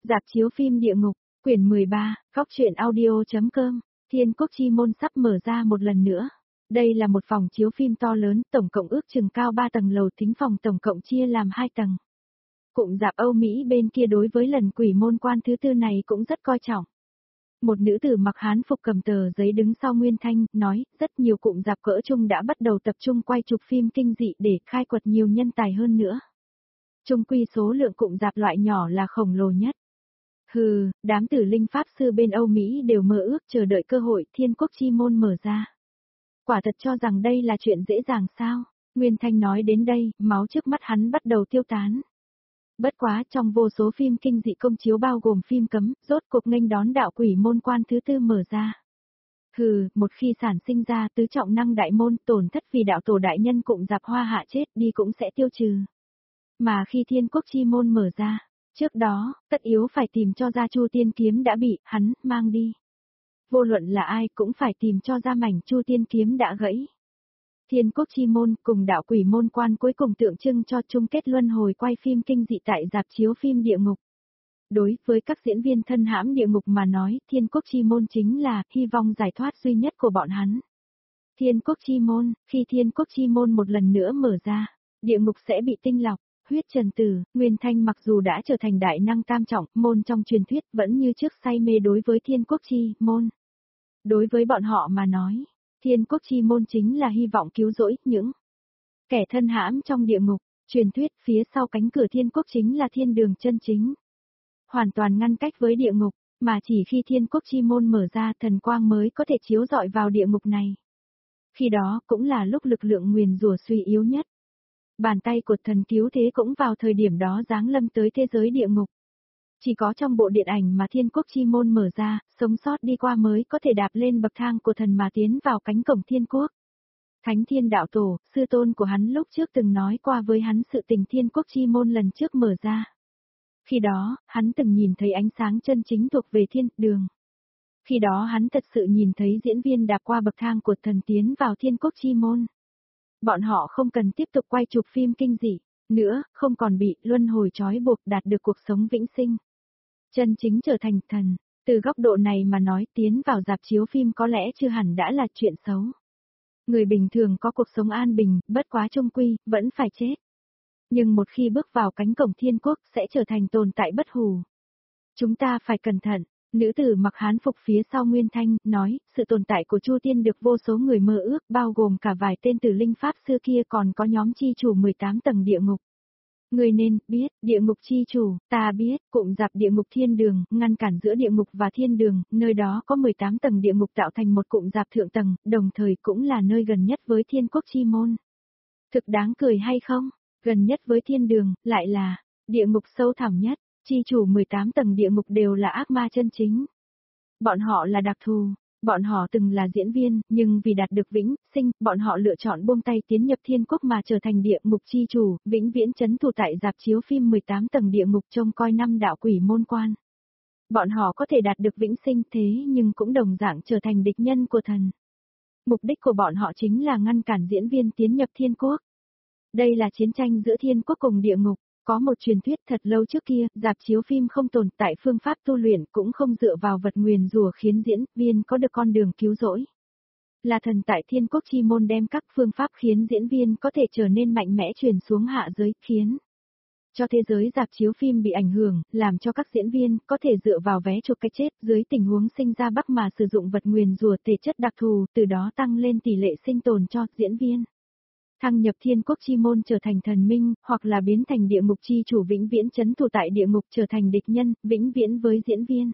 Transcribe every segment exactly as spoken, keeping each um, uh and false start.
Rạp chiếu phim Địa Ngục, quyển mười ba, góc truyện audio.com, Thiên Quốc Chi Môn sắp mở ra một lần nữa. Đây là một phòng chiếu phim to lớn, tổng cộng ước chừng cao ba tầng lầu, thính phòng tổng cộng chia làm hai tầng. Cụm rạp Âu Mỹ bên kia đối với lần quỷ môn quan thứ tư này cũng rất coi trọng. Một nữ tử mặc hán phục cầm tờ giấy đứng sau Nguyên Thanh, nói, rất nhiều cụm rạp cỡ trung đã bắt đầu tập trung quay chụp phim kinh dị để khai quật nhiều nhân tài hơn nữa. Chung quy số lượng cụm rạp loại nhỏ là khổng lồ nhất. Hừ, đám tử linh pháp sư bên Âu Mỹ đều mơ ước chờ đợi cơ hội Thiên Quốc Chi Môn mở ra. Quả thật cho rằng đây là chuyện dễ dàng sao? Nguyên Thanh nói đến đây, máu trước mắt hắn bắt đầu tiêu tán. Bất quá trong vô số phim kinh dị công chiếu bao gồm phim cấm, rốt cuộc nghênh đón đạo quỷ môn quan thứ tư mở ra. Hừ, một khi sản sinh ra tứ trọng năng đại môn, tổn thất vì đạo tổ đại nhân cụm rạp Hoa Hạ chết đi cũng sẽ tiêu trừ. Mà khi Thiên Quốc Chi Môn mở ra, trước đó, tất yếu phải tìm cho ra Chu Tiên Kiếm đã bị hắn mang đi. Vô luận là ai cũng phải tìm cho ra mảnh Chu Tiên Kiếm đã gãy. Thiên Quốc Chi Môn cùng đạo quỷ môn quan cuối cùng tượng trưng cho chung kết luân hồi quay phim kinh dị tại rạp chiếu phim Địa Ngục. Đối với các diễn viên thân hãm Địa Ngục mà nói, Thiên Quốc Chi Môn chính là hy vọng giải thoát duy nhất của bọn hắn. Thiên Quốc Chi Môn, khi Thiên Quốc Chi Môn một lần nữa mở ra, Địa Ngục sẽ bị tinh lọc. Huyết Trần Tử, Nguyên Thanh mặc dù đã trở thành đại năng tam trọng, môn trong truyền thuyết vẫn như trước say mê đối với Thiên Quốc Chi Môn. Đối với bọn họ mà nói, Thiên Quốc Chi Môn chính là hy vọng cứu rỗi những kẻ thân hãm trong địa ngục. Truyền thuyết phía sau cánh cửa Thiên Quốc chính là thiên đường chân chính. Hoàn toàn ngăn cách với địa ngục, mà chỉ khi Thiên Quốc Chi Môn mở ra thần quang mới có thể chiếu rọi vào địa ngục này. Khi đó cũng là lúc lực lượng nguyền rủa suy yếu nhất. Bàn tay của thần cứu thế cũng vào thời điểm đó giáng lâm tới thế giới địa ngục. Chỉ có trong bộ điện ảnh mà Thiên Quốc Chi Môn mở ra, sống sót đi qua mới có thể đạp lên bậc thang của thần mà tiến vào cánh cổng Thiên Quốc. Thánh Thiên Đạo Tổ, sư tôn của hắn lúc trước từng nói qua với hắn sự tình Thiên Quốc Chi Môn lần trước mở ra. Khi đó, hắn từng nhìn thấy ánh sáng chân chính thuộc về thiên đường. Khi đó hắn thật sự nhìn thấy diễn viên đạp qua bậc thang của thần tiến vào Thiên Quốc Chi Môn. Bọn họ không cần tiếp tục quay chụp phim kinh dị nữa, không còn bị luân hồi trói buộc đạt được cuộc sống vĩnh sinh. Chân chính trở thành thần, từ góc độ này mà nói tiến vào rạp chiếu phim có lẽ chưa hẳn đã là chuyện xấu. Người bình thường có cuộc sống an bình, bất quá chung quy, vẫn phải chết. Nhưng một khi bước vào cánh cổng Thiên Quốc sẽ trở thành tồn tại bất hủ. Chúng ta phải cẩn thận. Nữ tử mặc hán phục phía sau Nguyên Thanh, nói, sự tồn tại của Chu Tiên được vô số người mơ ước, bao gồm cả vài tên tử linh pháp xưa kia còn có nhóm chi chủ mười tám tầng địa ngục. Người nên biết, địa ngục chi chủ, ta biết, cụm rạp địa ngục thiên đường, ngăn cản giữa địa ngục và thiên đường, nơi đó có mười tám tầng địa ngục tạo thành một cụm rạp thượng tầng, đồng thời cũng là nơi gần nhất với Thiên Quốc Chi Môn. Thực đáng cười hay không? Gần nhất với thiên đường, lại là địa ngục sâu thẳm nhất. Chi chủ mười tám tầng địa ngục đều là ác ma chân chính. Bọn họ là đặc thù, bọn họ từng là diễn viên, nhưng vì đạt được vĩnh sinh, bọn họ lựa chọn buông tay tiến nhập Thiên Quốc mà trở thành địa ngục chi chủ, vĩnh viễn trấn thủ tại rạp chiếu phim mười tám tầng địa ngục trông coi năm đạo quỷ môn quan. Bọn họ có thể đạt được vĩnh sinh thế nhưng cũng đồng dạng trở thành địch nhân của thần. Mục đích của bọn họ chính là ngăn cản diễn viên tiến nhập Thiên Quốc. Đây là chiến tranh giữa Thiên Quốc cùng địa ngục. Có một truyền thuyết thật lâu trước kia, rạp chiếu phim không tồn tại phương pháp tu luyện cũng không dựa vào vật nguyền rủa khiến diễn viên có được con đường cứu rỗi. Là thần tại Thiên Quốc Chi Môn đem các phương pháp khiến diễn viên có thể trở nên mạnh mẽ truyền xuống hạ giới, khiến cho thế giới rạp chiếu phim bị ảnh hưởng, làm cho các diễn viên có thể dựa vào vé chuộc cái chết dưới tình huống sinh ra bắc mà sử dụng vật nguyền rủa thể chất đặc thù, từ đó tăng lên tỷ lệ sinh tồn cho diễn viên. Thăng nhập Thiên Quốc Chi Môn trở thành thần minh, hoặc là biến thành địa ngục chi chủ vĩnh viễn trấn thủ tại địa ngục trở thành địch nhân, vĩnh viễn với diễn viên.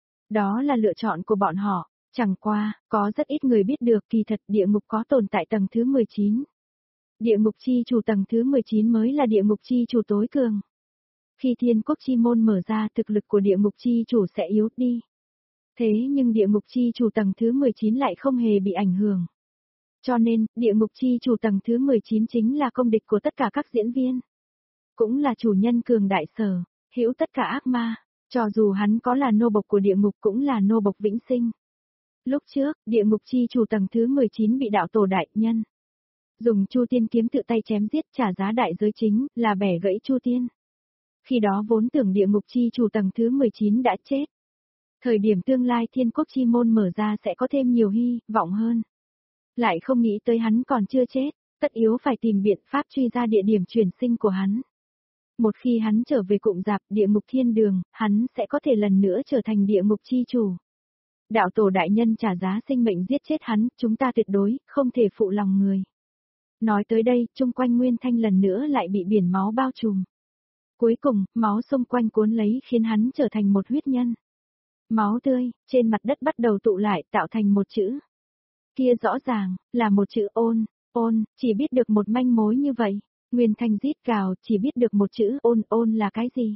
Đó là lựa chọn của bọn họ, chẳng qua, có rất ít người biết được kỳ thật địa ngục có tồn tại tầng thứ mười chín. Địa ngục chi chủ tầng thứ mười chín mới là địa ngục chi chủ tối cường. Khi Thiên Quốc Chi Môn mở ra thực lực của địa ngục chi chủ sẽ yếu đi. Thế nhưng địa ngục chi chủ tầng thứ mười chín lại không hề bị ảnh hưởng. Cho nên, địa ngục chi chủ tầng thứ mười chín chính là công địch của tất cả các diễn viên. Cũng là chủ nhân cường đại sở, hữu tất cả ác ma, cho dù hắn có là nô bộc của địa ngục cũng là nô bộc vĩnh sinh. Lúc trước, địa ngục chi chủ tầng thứ mười chín bị đạo tổ đại nhân dùng Chu Tiên kiếm tự tay chém giết trả giá đại giới chính là bẻ gãy Chu Tiên. Khi đó vốn tưởng địa ngục chi chủ tầng thứ mười chín đã chết. Thời điểm tương lai thiên quốc chi môn mở ra sẽ có thêm nhiều hy vọng hơn. Lại không nghĩ tới hắn còn chưa chết, tất yếu phải tìm biện pháp truy ra địa điểm chuyển sinh của hắn. Một khi hắn trở về cụm rạp địa ngục thiên đường, hắn sẽ có thể lần nữa trở thành địa ngục chi chủ. Đạo tổ đại nhân trả giá sinh mệnh giết chết hắn, chúng ta tuyệt đối không thể phụ lòng người. Nói tới đây, chung quanh Nguyên Thanh lần nữa lại bị biển máu bao trùm. Cuối cùng, máu xung quanh cuốn lấy khiến hắn trở thành một huyết nhân. Máu tươi, trên mặt đất bắt đầu tụ lại tạo thành một chữ. Kia rõ ràng, là một chữ ôn, ôn, chỉ biết được một manh mối như vậy. Nguyên Thanh rít gào, chỉ biết được một chữ ôn, ôn là cái gì?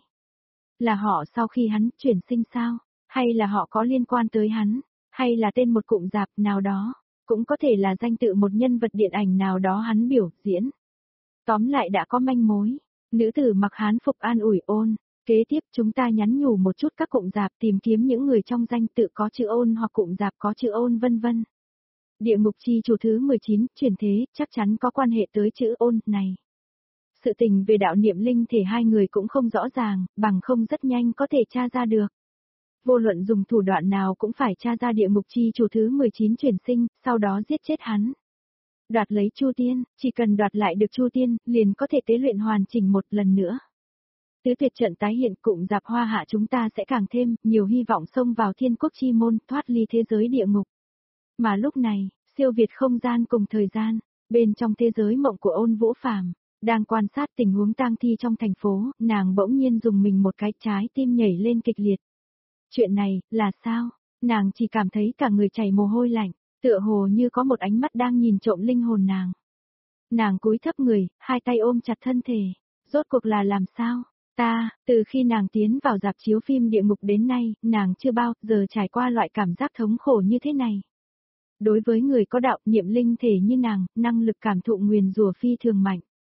Là họ sau khi hắn chuyển sinh sao? Hay là họ có liên quan tới hắn? Hay là tên một cụm rạp nào đó? Cũng có thể là danh tự một nhân vật điện ảnh nào đó hắn biểu diễn. Tóm lại đã có manh mối. Nữ tử mặc hán phục an ủi ôn. Kế tiếp chúng ta nhắn nhủ một chút các cụm rạp tìm kiếm những người trong danh tự có chữ ôn hoặc cụm rạp có chữ ôn vân vân. Địa ngục chi chủ thứ mười chín, chuyển thế, chắc chắn có quan hệ tới chữ ôn này. Sự tình về đạo niệm linh thể hai người cũng không rõ ràng, bằng không rất nhanh có thể tra ra được. Vô luận dùng thủ đoạn nào cũng phải tra ra địa ngục chi chủ thứ mười chín chuyển sinh, sau đó giết chết hắn. Đoạt lấy Chu Tiên, chỉ cần đoạt lại được Chu Tiên, liền có thể tế luyện hoàn chỉnh một lần nữa. Tứ tuyệt trận tái hiện cụm rạp Hoa Hạ chúng ta sẽ càng thêm nhiều hy vọng xông vào thiên quốc chi môn, thoát ly thế giới địa ngục. Mà lúc này, siêu việt không gian cùng thời gian, bên trong thế giới mộng của Ôn Vũ Phàm, đang quan sát tình huống tang thi trong thành phố, nàng bỗng nhiên dùng mình một cái trái tim nhảy lên kịch liệt. Chuyện này, là sao? Nàng chỉ cảm thấy cả người chảy mồ hôi lạnh, tựa hồ như có một ánh mắt đang nhìn trộm linh hồn nàng. Nàng cúi thấp người, hai tay ôm chặt thân thể. Rốt cuộc là làm sao? Ta, từ khi nàng tiến vào rạp chiếu phim địa ngục đến nay, nàng chưa bao giờ trải qua loại cảm giác thống khổ như thế này. Đối với người có đạo niệm linh thể như nàng, năng lực cảm thụ nguyền rủa phi thường mạnh.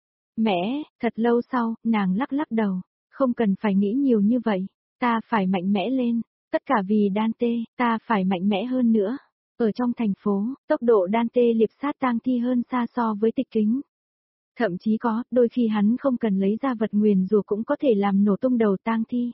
Mẹ, thật lâu sau, nàng lắc lắc đầu, không cần phải nghĩ nhiều như vậy, ta phải mạnh mẽ lên, tất cả vì Dante, ta phải mạnh mẽ hơn nữa. Ở trong thành phố, tốc độ Dante liệp sát tang thi hơn xa so với Tịch Kính. Thậm chí có, đôi khi hắn không cần lấy ra vật nguyền rủa cũng có thể làm nổ tung đầu tang thi.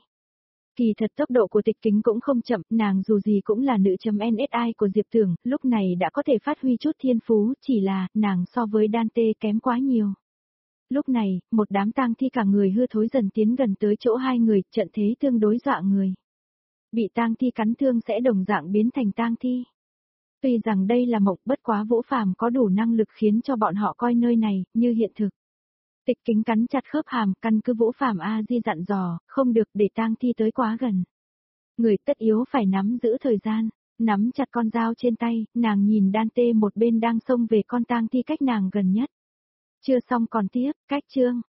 Kỳ thật tốc độ của Tịch Kính cũng không chậm, nàng dù gì cũng là nữ chấm en ét i của Diệp Tưởng, lúc này đã có thể phát huy chút thiên phú, chỉ là, nàng so với Dante kém quá nhiều. Lúc này, một đám tang thi cả người hư thối dần tiến gần tới chỗ hai người, trận thế tương đối dọa người. Bị tang thi cắn thương sẽ đồng dạng biến thành tang thi. Tuy rằng đây là mộng, bất quá Vũ Phàm có đủ năng lực khiến cho bọn họ coi nơi này như hiện thực. Tịch Kính cắn chặt khớp hàm, căn cứ Vũ Phàm A Di dặn dò, không được để tang thi tới quá gần. Người tất yếu phải nắm giữ thời gian, nắm chặt con dao trên tay, nàng nhìn Dante một bên đang xông về con tang thi cách nàng gần nhất. Chưa xong còn tiếp, cách chương.